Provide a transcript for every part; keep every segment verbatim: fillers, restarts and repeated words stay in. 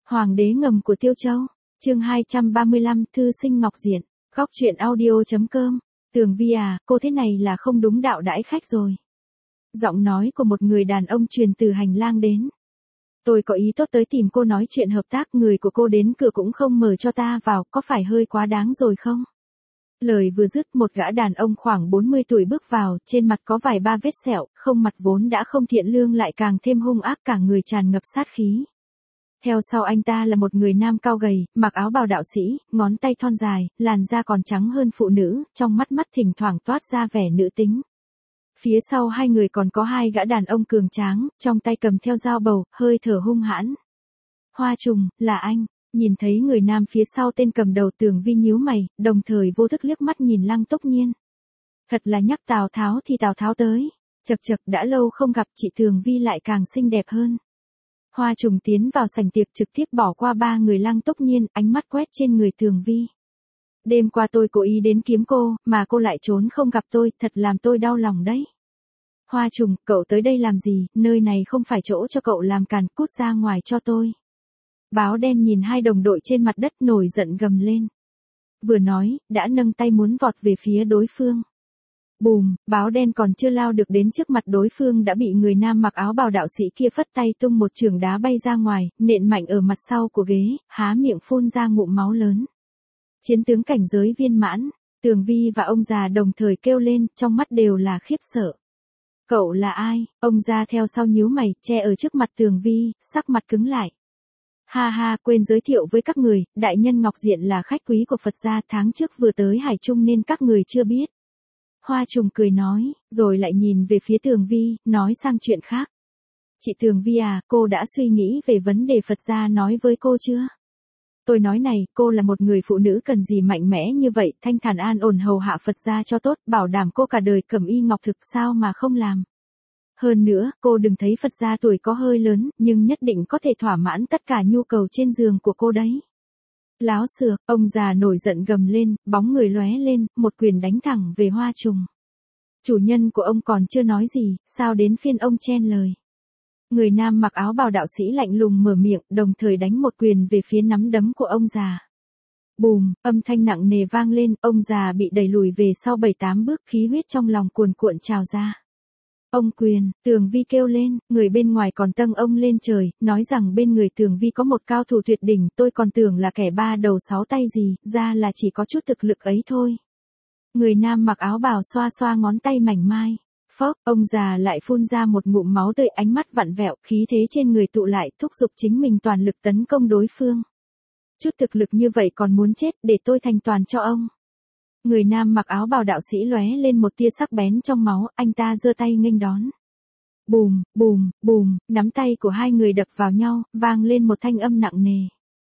Hoàng đế ngầm của Tiêu Châu, chương hai trăm ba mươi lăm, thư sinh Ngọc Diện, góc truyện audio.com. Tường Vi à, cô thế này là không đúng đạo đãi khách rồi. Giọng nói của một người đàn ông truyền từ hành lang đến. Tôi có ý tốt tới tìm cô nói chuyện hợp tác, người của cô đến cửa cũng không mở cho ta vào, có phải hơi quá đáng rồi không? Lời vừa dứt, một gã đàn ông khoảng bốn mươi tuổi bước vào, trên mặt có vài ba vết sẹo, không mặt vốn đã không thiện lương lại càng thêm hung ác, cả người tràn ngập sát khí. Theo sau anh ta là một người nam cao gầy, mặc áo bào đạo sĩ, ngón tay thon dài, làn da còn trắng hơn phụ nữ, trong mắt mắt thỉnh thoảng toát ra vẻ nữ tính. Phía sau hai người còn có hai gã đàn ông cường tráng, trong tay cầm theo dao bầu, hơi thở hung hãn. Hoa Trùng, là anh. Nhìn thấy người nam phía sau tên cầm đầu, Tường Vi nhíu mày, đồng thời vô thức liếc mắt nhìn Lăng Túc Nhiên. Thật là nhắc Tào Tháo thì Tào Tháo tới. Chậc chậc, đã lâu không gặp, chị Tường Vi lại càng xinh đẹp hơn. Hoa Trùng tiến vào sảnh tiệc trực tiếp bỏ qua ba người Lăng Túc Nhiên, ánh mắt quét trên người Tường Vi. Đêm qua tôi cố ý đến kiếm cô, mà cô lại trốn không gặp tôi, thật làm tôi đau lòng đấy. Hoa Trùng, cậu tới đây làm gì, nơi này không phải chỗ cho cậu làm càn, cút ra ngoài cho tôi. Báo đen nhìn hai đồng đội trên mặt đất nổi giận gầm lên. Vừa nói, đã nâng tay muốn vọt về phía đối phương. Bùm, báo đen còn chưa lao được đến trước mặt đối phương đã bị người nam mặc áo bào đạo sĩ kia phất tay tung một chưởng đá bay ra ngoài, nện mạnh ở mặt sau của ghế, há miệng phun ra ngụm máu lớn. Chiến tướng cảnh giới viên mãn, Tường Vi và ông già đồng thời kêu lên, trong mắt đều là khiếp sợ. Cậu là ai? Ông già theo sau nhíu mày, che ở trước mặt Tường Vi, sắc mặt cứng lại. Ha ha, quên giới thiệu với các người, đại nhân Ngọc Diện là khách quý của Phật gia, tháng trước vừa tới Hải Trung nên các người chưa biết. Hoa Trùng cười nói, rồi lại nhìn về phía Tường Vi, nói sang chuyện khác. Chị Tường Vi à, cô đã suy nghĩ về vấn đề Phật gia nói với cô chưa? Tôi nói này, cô là một người phụ nữ cần gì mạnh mẽ như vậy, thanh thản an ổn hầu hạ Phật gia cho tốt, bảo đảm cô cả đời cẩm y ngọc thực, sao mà không làm. Hơn nữa, cô đừng thấy Phật gia tuổi có hơi lớn, nhưng nhất định có thể thỏa mãn tất cả nhu cầu trên giường của cô đấy. Láo xược, ông già nổi giận gầm lên, bóng người lóe lên, một quyền đánh thẳng về Hoa Trùng. Chủ nhân của ông còn chưa nói gì, sao đến phiên ông chen lời. Người nam mặc áo bào đạo sĩ lạnh lùng mở miệng, đồng thời đánh một quyền về phía nắm đấm của ông già. Bùm, âm thanh nặng nề vang lên, ông già bị đẩy lùi về sau bảy tám bước, khí huyết trong lòng cuồn cuộn trào ra. Ông quyền, Tường Vi kêu lên, người bên ngoài còn tâng ông lên trời, nói rằng bên người Tường Vi có một cao thủ tuyệt đỉnh, tôi còn tưởng là kẻ ba đầu sáu tay gì, ra là chỉ có chút thực lực ấy thôi. Người nam mặc áo bào xoa xoa ngón tay mảnh mai. Phốc, ông già lại phun ra một ngụm máu tươi, ánh mắt vặn vẹo, khí thế trên người tụ lại, thúc giục chính mình toàn lực tấn công đối phương. Chút thực lực như vậy còn muốn chết, để tôi thành toàn cho ông. Người nam mặc áo bào đạo sĩ lóe lên một tia sắc bén trong máu, anh ta giơ tay nghênh đón. Bùm, bùm, bùm, nắm tay của hai người đập vào nhau, vang lên một thanh âm nặng nề.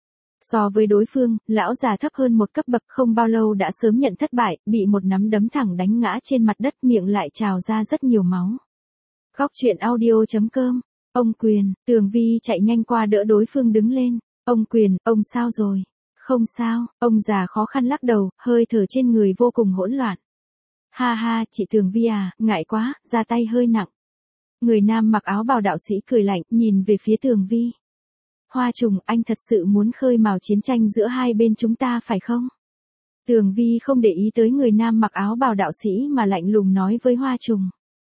So với đối phương, lão già thấp hơn một cấp bậc, không bao lâu đã sớm nhận thất bại, bị một nắm đấm thẳng đánh ngã trên mặt đất, miệng lại trào ra rất nhiều máu. Góc truyện audio.com. Ông quyền, Tường Vi chạy nhanh qua đỡ đối phương đứng lên. Ông quyền, ông sao rồi? Không sao, ông già khó khăn lắc đầu, hơi thở trên người vô cùng hỗn loạn. Ha ha, chị Tường Vi à, ngại quá, ra tay hơi nặng. Người nam mặc áo bào đạo sĩ cười lạnh, nhìn về phía Tường Vi. Hoa Trùng, anh thật sự muốn khơi mào chiến tranh giữa hai bên chúng ta phải không? Tường Vi không để ý tới người nam mặc áo bào đạo sĩ mà lạnh lùng nói với Hoa Trùng.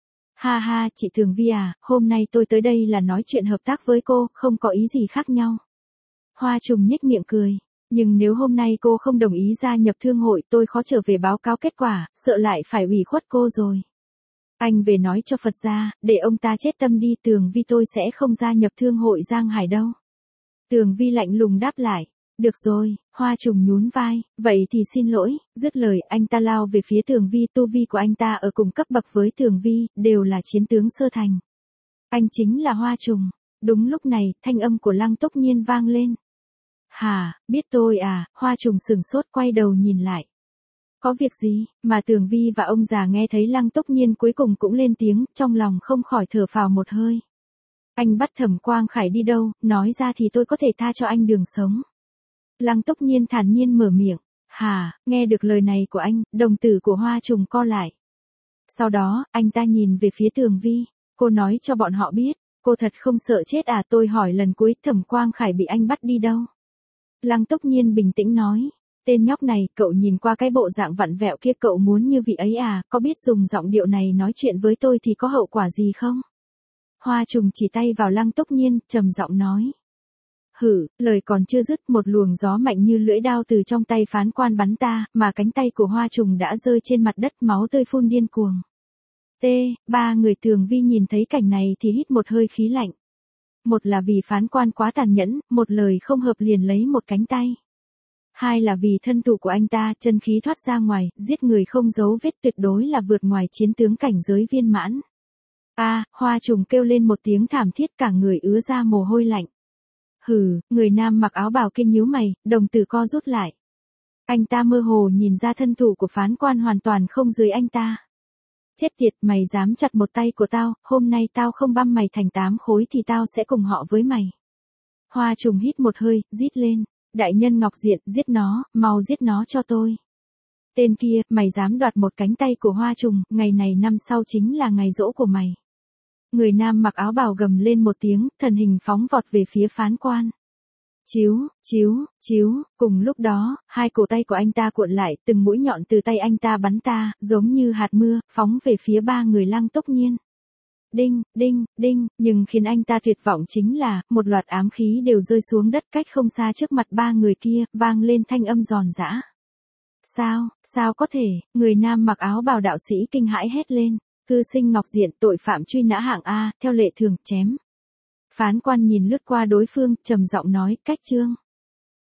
Ha ha, chị Tường Vi à, hôm nay tôi tới đây là nói chuyện hợp tác với cô, không có ý gì khác nhau. Hoa Trùng nhếch miệng cười. Nhưng nếu hôm nay cô không đồng ý gia nhập thương hội, tôi khó trở về báo cáo kết quả, sợ lại phải ủy khuất cô rồi. Anh về nói cho Phật gia, để ông ta chết tâm đi, Tường Vi tôi sẽ không gia nhập thương hội Giang Hải đâu. Tường Vi lạnh lùng đáp lại. Được rồi, Hoa Trùng nhún vai, vậy thì xin lỗi, dứt lời anh ta lao về phía Tường Vi, tu vi của anh ta ở cùng cấp bậc với Tường Vi, đều là chiến tướng sơ thành. Anh chính là Hoa Trùng. Đúng lúc này, thanh âm của Lăng Túc Nhiên vang lên. Hả, biết tôi à, Hoa Trùng sừng sốt quay đầu nhìn lại. Có việc gì, mà Tường Vi và ông già nghe thấy Lăng Túc Nhiên cuối cùng cũng lên tiếng, trong lòng không khỏi thở phào một hơi. Anh bắt Thẩm Quang Khải đi đâu, nói ra thì tôi có thể tha cho anh đường sống. Lăng Túc Nhiên thản nhiên mở miệng. Hả, nghe được lời này của anh, đồng tử của Hoa Trùng co lại. Sau đó, anh ta nhìn về phía Tường Vi, cô nói cho bọn họ biết, Cô thật không sợ chết à, tôi hỏi lần cuối, Thẩm Quang Khải bị anh bắt đi đâu? Lăng Túc Nhiên bình tĩnh nói. Tên nhóc này, cậu nhìn qua cái bộ dạng vặn vẹo kia, cậu muốn như vị ấy à, có biết dùng giọng điệu này nói chuyện với tôi thì có hậu quả gì không? Hoa Trùng chỉ tay vào Lăng Túc Nhiên, trầm giọng nói. Hử, lời còn chưa dứt, một luồng gió mạnh như lưỡi đao từ trong tay phán quan bắn ta, mà cánh tay của Hoa Trùng đã rơi trên mặt đất, máu tươi phun điên cuồng. T, ba người Tường Vi nhìn thấy cảnh này thì hít một hơi khí lạnh. Một là vì phán quan quá tàn nhẫn, một lời không hợp liền lấy một cánh tay. Hai là vì thân thủ của anh ta, chân khí thoát ra ngoài, giết người không dấu vết, tuyệt đối là vượt ngoài chiến tướng cảnh giới viên mãn. A, Hoa Trùng kêu lên một tiếng thảm thiết, cả người ứa ra mồ hôi lạnh. Hừ, người nam mặc áo bào kia nhíu mày, đồng tử co rút lại. Anh ta mơ hồ nhìn ra thân thủ của phán quan hoàn toàn không dưới anh ta. Chết tiệt, mày dám chặt một tay của tao, hôm nay tao không băm mày thành tám khối thì tao sẽ cùng họ với mày. Hoa Trùng hít một hơi, rít lên. Đại nhân Ngọc Diện, giết nó, mau giết nó cho tôi. Tên kia, mày dám đoạt một cánh tay của Hoa Trùng, ngày này năm sau chính là ngày giỗ của mày. Người nam mặc áo bào gầm lên một tiếng, thần hình phóng vọt về phía phán quan. Chíu, chíu, chíu, cùng lúc đó, hai cổ tay của anh ta cuộn lại, từng mũi nhọn từ tay anh ta bắn ta, giống như hạt mưa, phóng về phía ba người Lăng Túc Nhiên. Đinh, đinh, đinh, nhưng khiến anh ta tuyệt vọng chính là, một loạt ám khí đều rơi xuống đất cách không xa trước mặt ba người kia, vang lên thanh âm giòn giã. Sao, sao có thể, người nam mặc áo bào đạo sĩ kinh hãi hét lên, Thư Sinh Ngọc Diện, tội phạm truy nã hạng A, theo lệ thường, chém. Phán quan nhìn lướt qua đối phương, trầm giọng nói, cách chương.